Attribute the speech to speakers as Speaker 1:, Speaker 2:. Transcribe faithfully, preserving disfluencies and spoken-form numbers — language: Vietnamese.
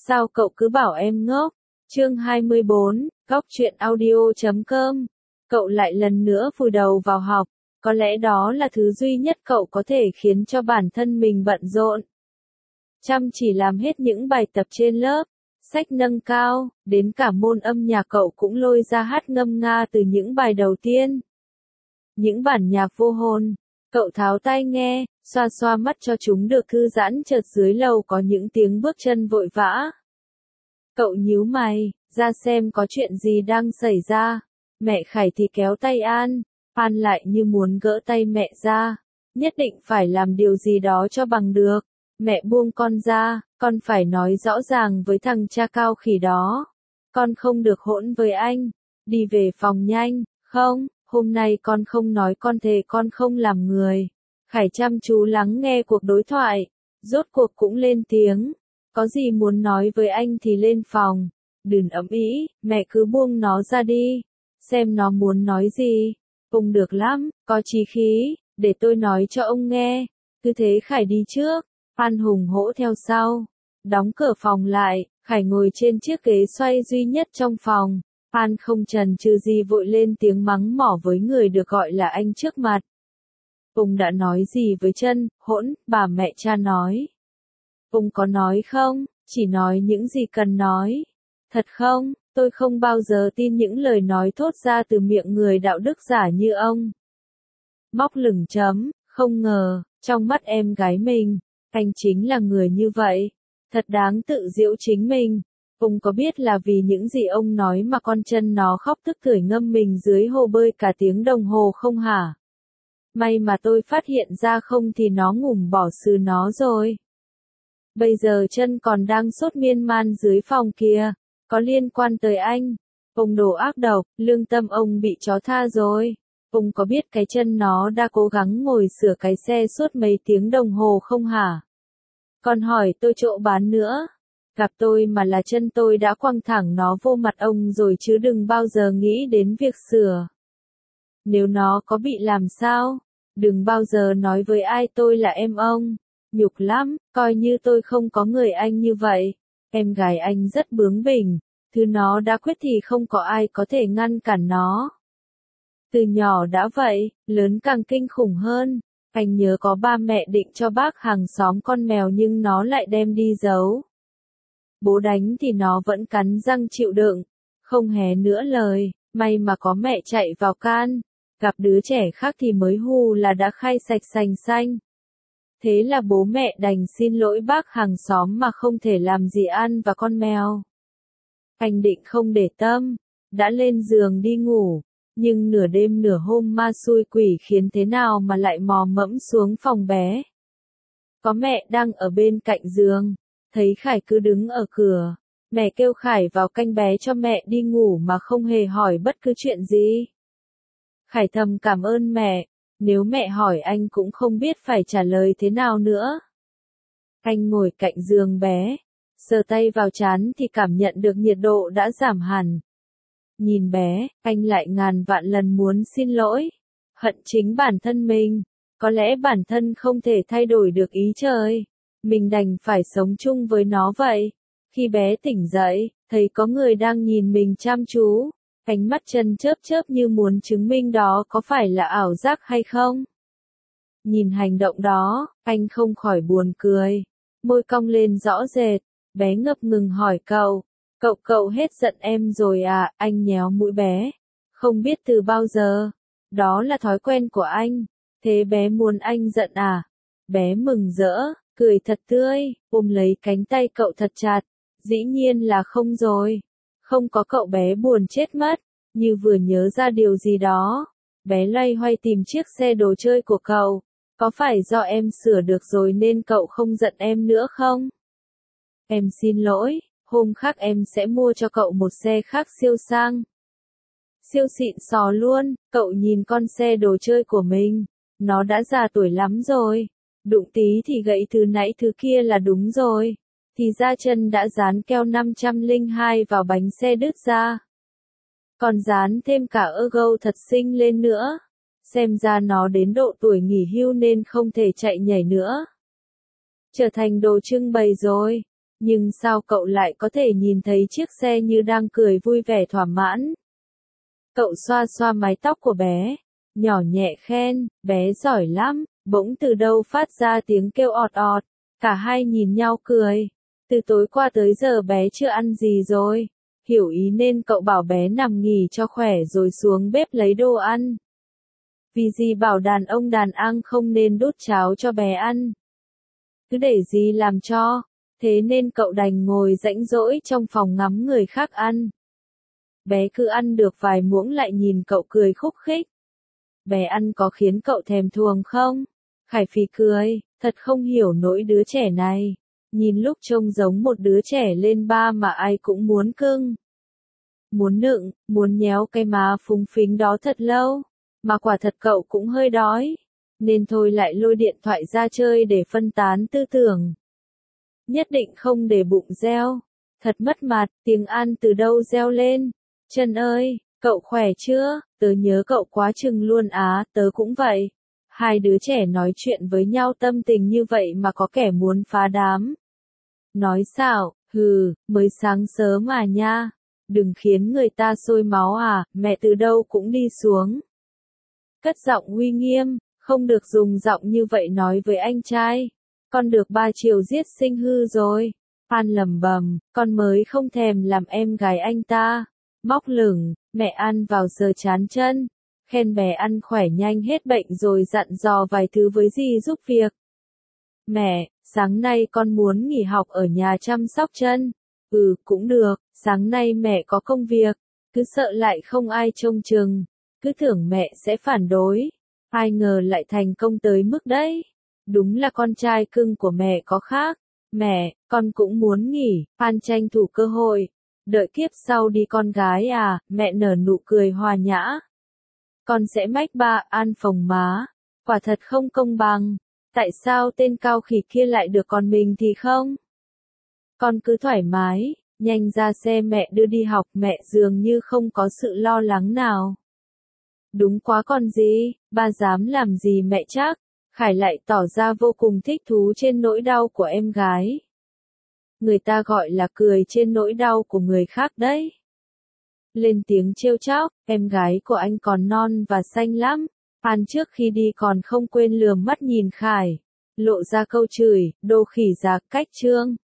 Speaker 1: Sao cậu cứ bảo em ngốc? Chương hai mươi bốn, Góc truyện audio chấm com. Cậu lại lần nữa vùi đầu vào học, có lẽ đó là thứ duy nhất cậu có thể khiến cho bản thân mình bận rộn. Chăm chỉ làm hết những bài tập trên lớp, sách nâng cao, đến cả môn âm nhạc cậu cũng lôi ra hát ngâm nga từ những bài đầu tiên. Những bản nhạc vô hồn, cậu tháo tai nghe, xoa xoa mắt cho chúng được thư giãn, chợt dưới lầu có những tiếng bước chân vội vã. Cậu nhíu mày, ra xem có chuyện gì đang xảy ra. Mẹ Khải thì kéo tay An, An lại như muốn gỡ tay mẹ ra. Nhất định phải làm điều gì đó cho bằng được. Mẹ buông con ra, con phải nói rõ ràng với thằng cha cao khỉ đó. Con không được hỗn với anh. Đi về phòng nhanh, không, hôm nay con không nói, con thề con không làm người. Khải chăm chú lắng nghe cuộc đối thoại, rốt cuộc cũng lên tiếng. Có gì muốn nói với anh thì lên phòng. Đừng ầm ĩ, mẹ cứ buông nó ra đi. Xem nó muốn nói gì. Ông được lắm, có chí khí, để tôi nói cho ông nghe. Cứ thế Khải đi trước, An hùng hổ theo sau. Đóng cửa phòng lại, Khải ngồi trên chiếc ghế xoay duy nhất trong phòng. An không chần chừ gì vội lên tiếng mắng mỏ với người được gọi là anh trước mặt. Ông đã nói gì với Trân, hỗn, bà mẹ cha nói. Ông có nói không, chỉ nói những gì cần nói. Thật không, tôi không bao giờ tin những lời nói thốt ra từ miệng người đạo đức giả như ông. Móc lửng chấm, không ngờ, trong mắt em gái mình, anh chính là người như vậy. Thật đáng tự giễu chính mình. Ông có biết là vì những gì ông nói mà con Trân nó khóc tức tưởi ngâm mình dưới hồ bơi cả tiếng đồng hồ không hả? May mà tôi phát hiện ra, không thì nó ngủm bỏ xứ nó rồi. Bây giờ Trân còn đang sốt miên man dưới phòng kia, có liên quan tới anh. Ông đồ ác độc, lương tâm ông bị chó tha rồi. Ông có biết cái Trân nó đã cố gắng ngồi sửa cái xe suốt mấy tiếng đồng hồ không hả? Còn hỏi tôi chỗ bán nữa. Gặp tôi mà là Trân tôi đã quăng thẳng nó vô mặt ông rồi, chứ đừng bao giờ nghĩ đến việc sửa. Nếu nó có bị làm sao, đừng bao giờ nói với ai tôi là em ông. Nhục lắm, coi như tôi không có người anh như vậy. Em gái anh rất bướng bỉnh, thứ nó đã quyết thì không có ai có thể ngăn cản nó. Từ nhỏ đã vậy, lớn càng kinh khủng hơn. Anh nhớ có ba mẹ định cho bác hàng xóm con mèo nhưng nó lại đem đi giấu. Bố đánh thì nó vẫn cắn răng chịu đựng, không hé nữa lời, may mà có mẹ chạy vào can. Gặp đứa trẻ khác thì mới hù là đã khai sạch sành xanh. Thế là bố mẹ đành xin lỗi bác hàng xóm mà không thể làm gì An và con mèo. Anh định không để tâm, đã lên giường đi ngủ, nhưng nửa đêm nửa hôm ma xui quỷ khiến thế nào mà lại mò mẫm xuống phòng bé. Có mẹ đang ở bên cạnh giường, thấy Khải cứ đứng ở cửa, mẹ kêu Khải vào canh bé cho mẹ đi ngủ mà không hề hỏi bất cứ chuyện gì. Khải thầm cảm ơn mẹ. Nếu mẹ hỏi anh cũng không biết phải trả lời thế nào nữa. Anh ngồi cạnh giường bé, sờ tay vào trán thì cảm nhận được nhiệt độ đã giảm hẳn. Nhìn bé, anh lại ngàn vạn lần muốn xin lỗi. Hận chính bản thân mình. Có lẽ bản thân không thể thay đổi được ý trời. Mình đành phải sống chung với nó vậy. Khi bé tỉnh dậy, thấy có người đang nhìn mình chăm chú. Ánh mắt Trân chớp chớp như muốn chứng minh đó có phải là ảo giác hay không. Nhìn hành động đó, anh không khỏi buồn cười. Môi cong lên rõ rệt, bé ngập ngừng hỏi cậu. Cậu cậu hết giận em rồi à? Anh nhéo mũi bé. Không biết từ bao giờ. Đó là thói quen của anh. Thế bé muốn anh giận à? Bé mừng rỡ, cười thật tươi, ôm lấy cánh tay cậu thật chặt. Dĩ nhiên là không rồi. Không có cậu bé buồn chết mất. Như vừa nhớ ra điều gì đó. Bé loay hoay tìm chiếc xe đồ chơi của cậu. Có phải do em sửa được rồi nên cậu không giận em nữa không? Em xin lỗi, hôm khác em sẽ mua cho cậu một xe khác siêu sang. Siêu xịn sò luôn, cậu nhìn con xe đồ chơi của mình. Nó đã già tuổi lắm rồi. Đụng tí thì gãy thứ nãy thứ kia là đúng rồi. Thì ra Trân đã dán keo năm trăm lẻ hai vào bánh xe đứt ra. Còn dán thêm cả ơ-gâu thật xinh lên nữa. Xem ra nó đến độ tuổi nghỉ hưu nên không thể chạy nhảy nữa. Trở thành đồ trưng bày rồi. Nhưng sao cậu lại có thể nhìn thấy chiếc xe như đang cười vui vẻ thỏa mãn? Cậu xoa xoa mái tóc của bé, nhỏ nhẹ khen, bé giỏi lắm, bỗng từ đâu phát ra tiếng kêu ọt ọt, cả hai nhìn nhau cười. Từ tối qua tới giờ bé chưa ăn gì rồi, hiểu ý nên cậu bảo bé nằm nghỉ cho khỏe rồi xuống bếp lấy đồ ăn. Vì gì bảo đàn ông đàn ang không nên đút cháo cho bé ăn. Cứ để gì làm cho, thế nên cậu đành ngồi rãnh rỗi trong phòng ngắm người khác ăn. Bé cứ ăn được vài muỗng lại nhìn cậu cười khúc khích. Bé ăn có khiến cậu thèm thuồng không? Khải Phi cười, thật không hiểu nỗi đứa trẻ này. Nhìn lúc trông giống một đứa trẻ lên ba mà ai cũng muốn cưng. Muốn nựng, muốn nhéo cái má phúng phính đó thật lâu. Mà quả thật cậu cũng hơi đói. Nên thôi lại lôi điện thoại ra chơi để phân tán tư tưởng. Nhất định không để bụng reo. Thật mất mặt, tiếng An từ đâu reo lên. Trân ơi, cậu khỏe chưa? Tớ nhớ cậu quá chừng luôn á, tớ cũng vậy. Hai đứa trẻ nói chuyện với nhau tâm tình như vậy mà có kẻ muốn phá đám. Nói xạo, hừ, mới sáng sớm mà nha. Đừng khiến người ta sôi máu à, mẹ từ đâu cũng đi xuống. Cất giọng uy nghiêm, không được dùng giọng như vậy nói với anh trai. Con được ba chiều giết sinh hư rồi. An lầm bầm, con mới không thèm làm em gái anh ta. Móc lửng, mẹ ăn vào giờ chán chân. Khen bé ăn khỏe nhanh hết bệnh rồi dặn dò vài thứ với dì giúp việc. Mẹ, sáng nay con muốn nghỉ học ở nhà chăm sóc chân. Ừ, cũng được, sáng nay mẹ có công việc. Cứ sợ lại không ai trông chừng. Cứ tưởng mẹ sẽ phản đối. Ai ngờ lại thành công tới mức đấy. Đúng là con trai cưng của mẹ có khác. Mẹ, con cũng muốn nghỉ. An tranh thủ cơ hội. Đợi kiếp sau đi con gái à, mẹ nở nụ cười hòa nhã. Con sẽ mách ba, An phồng má. Quả thật không công bằng. Tại sao tên cao khỉ kia lại được còn mình thì không? Con cứ thoải mái, nhanh ra xe mẹ đưa đi học, mẹ dường như không có sự lo lắng nào. Đúng quá còn gì, ba dám làm gì mẹ chắc. Khải lại tỏ ra vô cùng thích thú trên nỗi đau của em gái. Người ta gọi là cười trên nỗi đau của người khác đấy. Lên tiếng trêu chọc, em gái của anh còn non và xanh lắm. An trước khi đi còn không quên lườm mắt nhìn Khải. Lộ ra câu chửi, đồ khỉ già cách trương.